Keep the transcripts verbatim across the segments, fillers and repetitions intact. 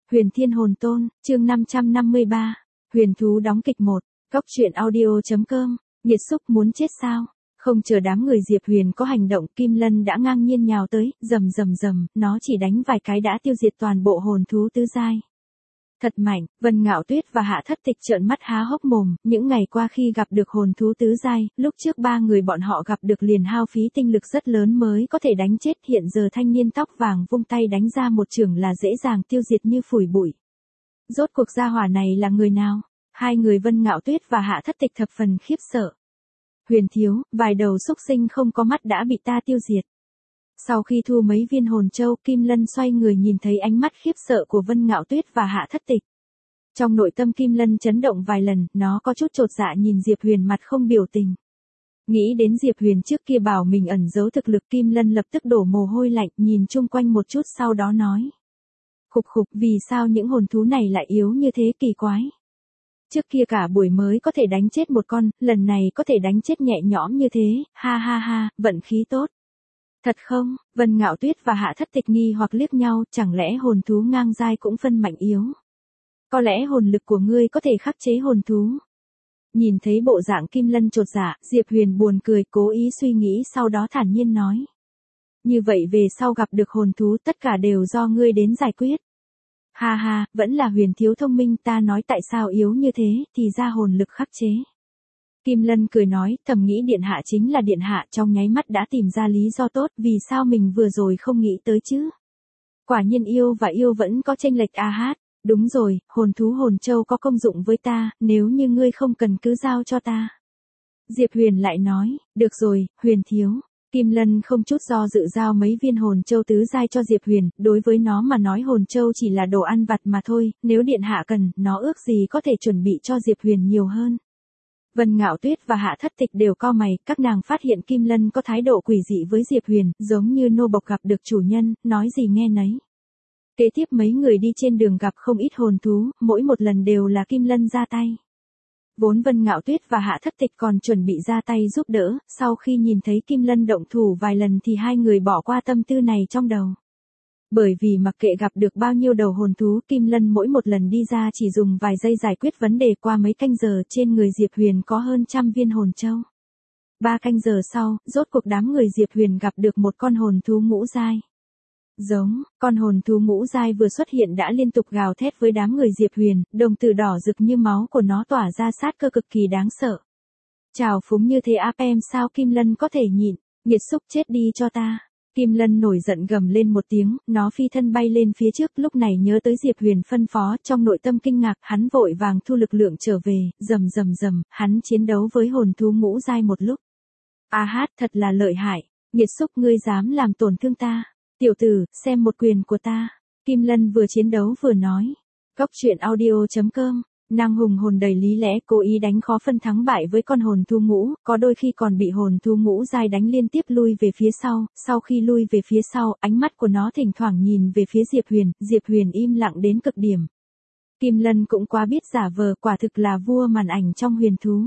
Huyền Thiên Hồn Tôn, chương năm trăm năm mươi ba. Huyền thú đóng kịch một. Góc truyện audio.com. Nghiệt xúc muốn chết sao? Không chờ đám người Diệp Huyền có hành động, Kim Lân đã ngang nhiên nhào tới, rầm rầm rầm, nó chỉ đánh vài cái đã tiêu diệt toàn bộ hồn thú tứ giai. Thật mạnh, Vân Ngạo Tuyết và Hạ Thất Tịch trợn mắt há hốc mồm, những ngày qua khi gặp được hồn thú tứ giai, lúc trước ba người bọn họ gặp được liền hao phí tinh lực rất lớn mới có thể đánh chết, hiện giờ thanh niên tóc vàng vung tay đánh ra một chưởng là dễ dàng tiêu diệt như phủi bụi. Rốt cuộc gia hỏa này là người nào? Hai người Vân Ngạo Tuyết và Hạ Thất Tịch thập phần khiếp sợ. Huyền thiếu, vài đầu xúc sinh không có mắt đã bị ta tiêu diệt. Sau khi thu mấy viên hồn châu, Kim Lân xoay người nhìn thấy ánh mắt khiếp sợ của Vân Ngạo Tuyết và Hạ Thất Tịch. Trong nội tâm Kim Lân chấn động vài lần, nó có chút chột dạ nhìn Diệp Huyền mặt không biểu tình. Nghĩ đến Diệp Huyền trước kia bảo mình ẩn giấu thực lực, Kim Lân lập tức đổ mồ hôi lạnh, nhìn chung quanh một chút sau đó nói. Khục khục, vì sao những hồn thú này lại yếu như thế, kỳ quái. Trước kia cả buổi mới có thể đánh chết một con, lần này có thể đánh chết nhẹ nhõm như thế, ha ha ha, vận khí tốt. Thật không? Vân Ngạo Tuyết và Hạ Thất Tịch nghi hoặc liếc nhau, chẳng lẽ hồn thú ngang giai cũng phân mạnh yếu? Có lẽ hồn lực của ngươi có thể khắc chế hồn thú. Nhìn thấy bộ dạng Kim Lân chột dạ, Diệp Huyền buồn cười, cố ý suy nghĩ sau đó thản nhiên nói. Như vậy về sau gặp được hồn thú tất cả đều do ngươi đến giải quyết. Ha ha, vẫn là Huyền thiếu thông minh, ta nói tại sao yếu như thế, thì ra hồn lực khắc chế. Kim Lân cười nói, thầm nghĩ điện hạ chính là điện hạ, trong nháy mắt đã tìm ra lý do tốt, vì sao mình vừa rồi không nghĩ tới chứ. Quả nhiên yêu và yêu vẫn có chênh lệch a hát, đúng rồi, hồn thú hồn châu có công dụng với ta, nếu như ngươi không cần cứ giao cho ta. Diệp Huyền lại nói, được rồi, Huyền thiếu. Kim Lân không chút do dự giao mấy viên hồn châu tứ giai cho Diệp Huyền, đối với nó mà nói hồn châu chỉ là đồ ăn vặt mà thôi, nếu điện hạ cần, nó ước gì có thể chuẩn bị cho Diệp Huyền nhiều hơn. Vân Ngạo Tuyết và Hạ Thất Tịch đều cau mày, các nàng phát hiện Kim Lân có thái độ quỷ dị với Diệp Huyền, giống như nô bộc gặp được chủ nhân, nói gì nghe nấy. Kế tiếp mấy người đi trên đường gặp không ít hồn thú, mỗi một lần đều là Kim Lân ra tay. Vốn Vân Ngạo Tuyết và Hạ Thất Tịch còn chuẩn bị ra tay giúp đỡ, sau khi nhìn thấy Kim Lân động thủ vài lần thì hai người bỏ qua tâm tư này trong đầu. Bởi vì mặc kệ gặp được bao nhiêu đầu hồn thú, Kim Lân mỗi một lần đi ra chỉ dùng vài giây giải quyết vấn đề, qua mấy canh giờ trên người Diệp Huyền có hơn trăm viên hồn châu. Ba canh giờ sau, rốt cuộc đám người Diệp Huyền gặp được một con hồn thú ngũ giai. Giống, con hồn thú ngũ giai vừa xuất hiện đã liên tục gào thét với đám người Diệp Huyền, đồng tử đỏ rực như máu của nó tỏa ra sát cơ cực kỳ đáng sợ. Trào phúng như thế áp em sao Kim Lân có thể nhịn, nghiệt xúc chết đi cho ta. Kim Lân nổi giận gầm lên một tiếng, nó phi thân bay lên phía trước, lúc này nhớ tới Diệp Huyền phân phó, trong nội tâm kinh ngạc, hắn vội vàng thu lực lượng trở về, rầm rầm rầm, hắn chiến đấu với hồn thú ngũ giai một lúc. A hát, thật là lợi hại, nghiệt xúc ngươi dám làm tổn thương ta. Tiểu tử, xem một quyền của ta. Kim Lân vừa chiến đấu vừa nói. Góc truyện audio.com. Nàng hùng hồn đầy lý lẽ, cố ý đánh khó phân thắng bại với con hồn thú ngũ, có đôi khi còn bị hồn thú ngũ giai đánh liên tiếp lui về phía sau, sau khi lui về phía sau, ánh mắt của nó thỉnh thoảng nhìn về phía Diệp Huyền, Diệp Huyền im lặng đến cực điểm. Kim Lân cũng quá biết giả vờ, quả thực là vua màn ảnh trong huyền thú.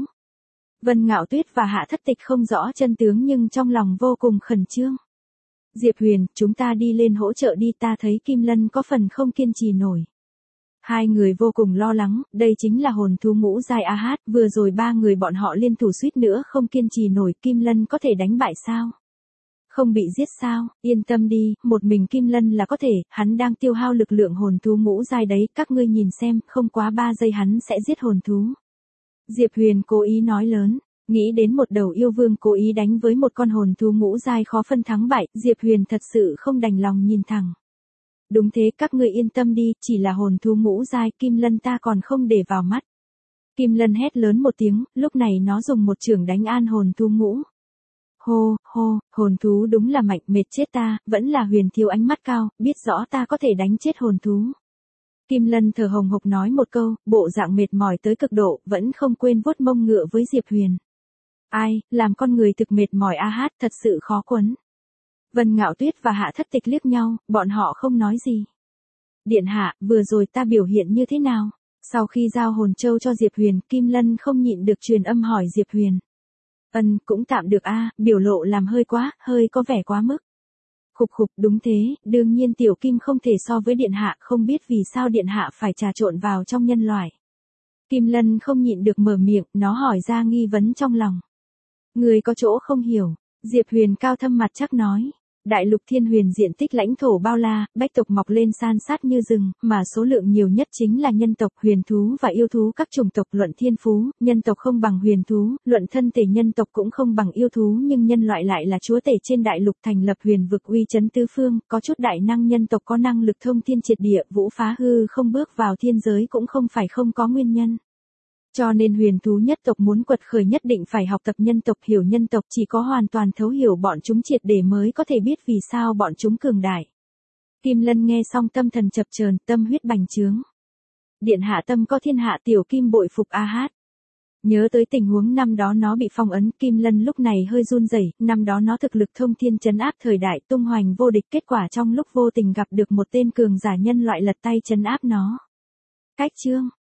Vân Ngạo Tuyết và Hạ Thất Tịch không rõ chân tướng nhưng trong lòng vô cùng khẩn trương. Diệp Huyền, chúng ta đi lên hỗ trợ đi, ta thấy Kim Lân có phần không kiên trì nổi. Hai người vô cùng lo lắng, đây chính là hồn thú ngũ giai a hát, vừa rồi ba người bọn họ liên thủ suýt nữa không kiên trì nổi, Kim Lân có thể đánh bại sao? Không bị giết sao? Yên tâm đi, một mình Kim Lân là có thể, hắn đang tiêu hao lực lượng hồn thú ngũ giai đấy, các ngươi nhìn xem, không quá ba giây hắn sẽ giết hồn thú. Diệp Huyền cố ý nói lớn. Nghĩ đến một đầu yêu vương cố ý đánh với một con hồn thú ngũ giai khó phân thắng bại, Diệp Huyền thật sự không đành lòng nhìn thẳng. Đúng thế, các ngươi yên tâm đi, chỉ là hồn thú ngũ giai, Kim Lân ta còn không để vào mắt. Kim Lân hét lớn một tiếng, lúc này nó dùng một chưởng đánh an hồn thú ngũ. Hô, hô, hồn thú đúng là mạnh, mệt chết ta, vẫn là Huyền thiếu ánh mắt cao, biết rõ ta có thể đánh chết hồn thú. Kim Lân thở hồng hộc nói một câu, bộ dạng mệt mỏi tới cực độ, vẫn không quên vuốt mông ngựa với Diệp Huyền. Ai, làm con người thực mệt mỏi a hát, thật sự khó quấn. Vân Ngạo Tuyết và Hạ Thất Tịch liếc nhau, bọn họ không nói gì. Điện hạ, vừa rồi ta biểu hiện như thế nào? Sau khi giao hồn châu cho Diệp Huyền, Kim Lân không nhịn được truyền âm hỏi Diệp Huyền. Ân, cũng tạm được a, biểu lộ làm hơi quá, hơi có vẻ quá mức. Khục khục, đúng thế, đương nhiên tiểu kim không thể so với điện hạ, không biết vì sao điện hạ phải trà trộn vào trong nhân loại. Kim Lân không nhịn được mở miệng, nó hỏi ra nghi vấn trong lòng. Người có chỗ không hiểu, Diệp Huyền cao thâm mặt chắc nói. Đại lục Thiên Huyền diện tích lãnh thổ bao la, bách tộc mọc lên san sát như rừng, mà số lượng nhiều nhất chính là nhân tộc, huyền thú và yêu thú các chủng tộc. Luận thiên phú, nhân tộc không bằng huyền thú, luận thân thể nhân tộc cũng không bằng yêu thú, nhưng nhân loại lại là chúa tể trên đại lục, thành lập huyền vực uy chấn tứ phương, có chút đại năng nhân tộc có năng lực thông thiên triệt địa, vũ phá hư không bước vào thiên giới cũng không phải không có nguyên nhân. Cho nên huyền thú nhất tộc muốn quật khởi nhất định phải học tập nhân tộc, hiểu nhân tộc, chỉ có hoàn toàn thấu hiểu bọn chúng triệt để mới có thể biết vì sao bọn chúng cường đại. Kim Lân nghe xong tâm thần chập chờn, tâm huyết bành trướng. Điện hạ tâm có thiên hạ, tiểu kim bội phục a hát. Nhớ tới tình huống năm đó nó bị phong ấn, Kim Lân lúc này hơi run rẩy, năm đó nó thực lực thông thiên trấn áp thời đại, tung hoành vô địch, kết quả trong lúc vô tình gặp được một tên cường giả nhân loại lật tay trấn áp nó. Cách chương